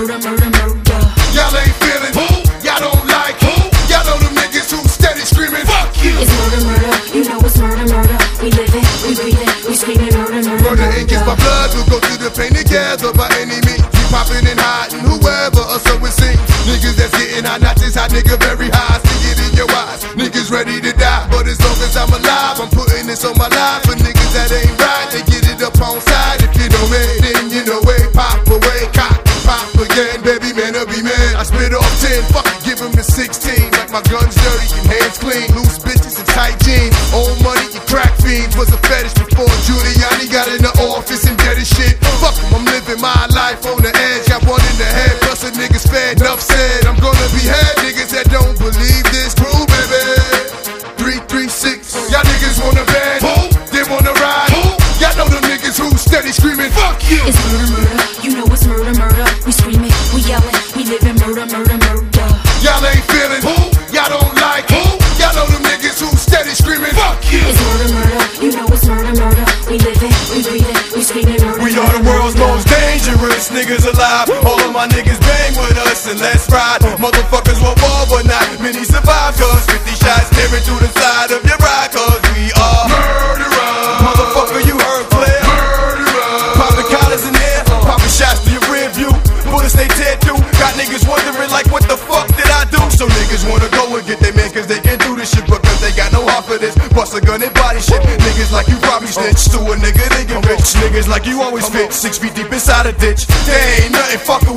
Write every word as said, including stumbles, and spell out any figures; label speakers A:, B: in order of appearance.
A: murder, murder, murder.
B: Y'all ain't feeling who? Y'all don't like who? Y'all know them niggas who steady screaming fuck you.
A: It's murder, murder, you know it's murder, murder. We live it, we breathe it, we screaming murder, murder,
B: Murder against my blood, we'll go through the pain together by any means. We popping and hiding, whoever, or so it seems. Niggas that's getting high, not this hot nigga very high. See it in your eyes, niggas ready to die. But as long as I'm alive, I'm putting this on my life. For niggas that ain't right, they get it up on side. If you know me, then you know way, pop away, cock, pop again, baby man, I'll be man. I spit off ten, fuck it, give him the sixteen. Like my guns dirty and hands clean, loose bitches and tight jeans. Old money and crack fiends was a fetish before Giuliani got in the office and did his shit. Fuck him, I'm living my life on the edge. Got one in the head, plus a niggas fed. Enough said, I'm gonna behead niggas that don't believe this crew, baby. Three, three, six. Y'all niggas wanna band? Who? They wanna ride? Who? Y'all know them niggas who steady screaming fuck you.
A: It's murder, murder, you know it's murder, murder. We screaming, we yelling, we living murder, murder, murder.
B: Y'all ain't feeling who? Y'all don't like who? Y'all know them niggas who steady screaming fuck you.
A: It's murder, murder, you know it's murder, murder. We live it, we breathe it, we screaming murder,
C: We are the world's most dangerous niggas alive. All of my niggas bang with us and let's ride. Motherfuckers want war but not many survive. Cause fifty shots tearing through the side of your ride. Cause we are
B: murderers.
C: Motherfucker, you heard clear.
B: Murderers.
C: Popping collars in there, popping shots to your rear view. Bullets they tear through. Got niggas wondering like what the fuck did I do? So niggas wanna go and get their man cause they can do this shit. Because they got no heart for this. Bust a gun and body shit. Niggas like you probably snitch to a nigga they get rich. Niggas like you always fit. Six feet deep inside a ditch. They ain't nothing fucking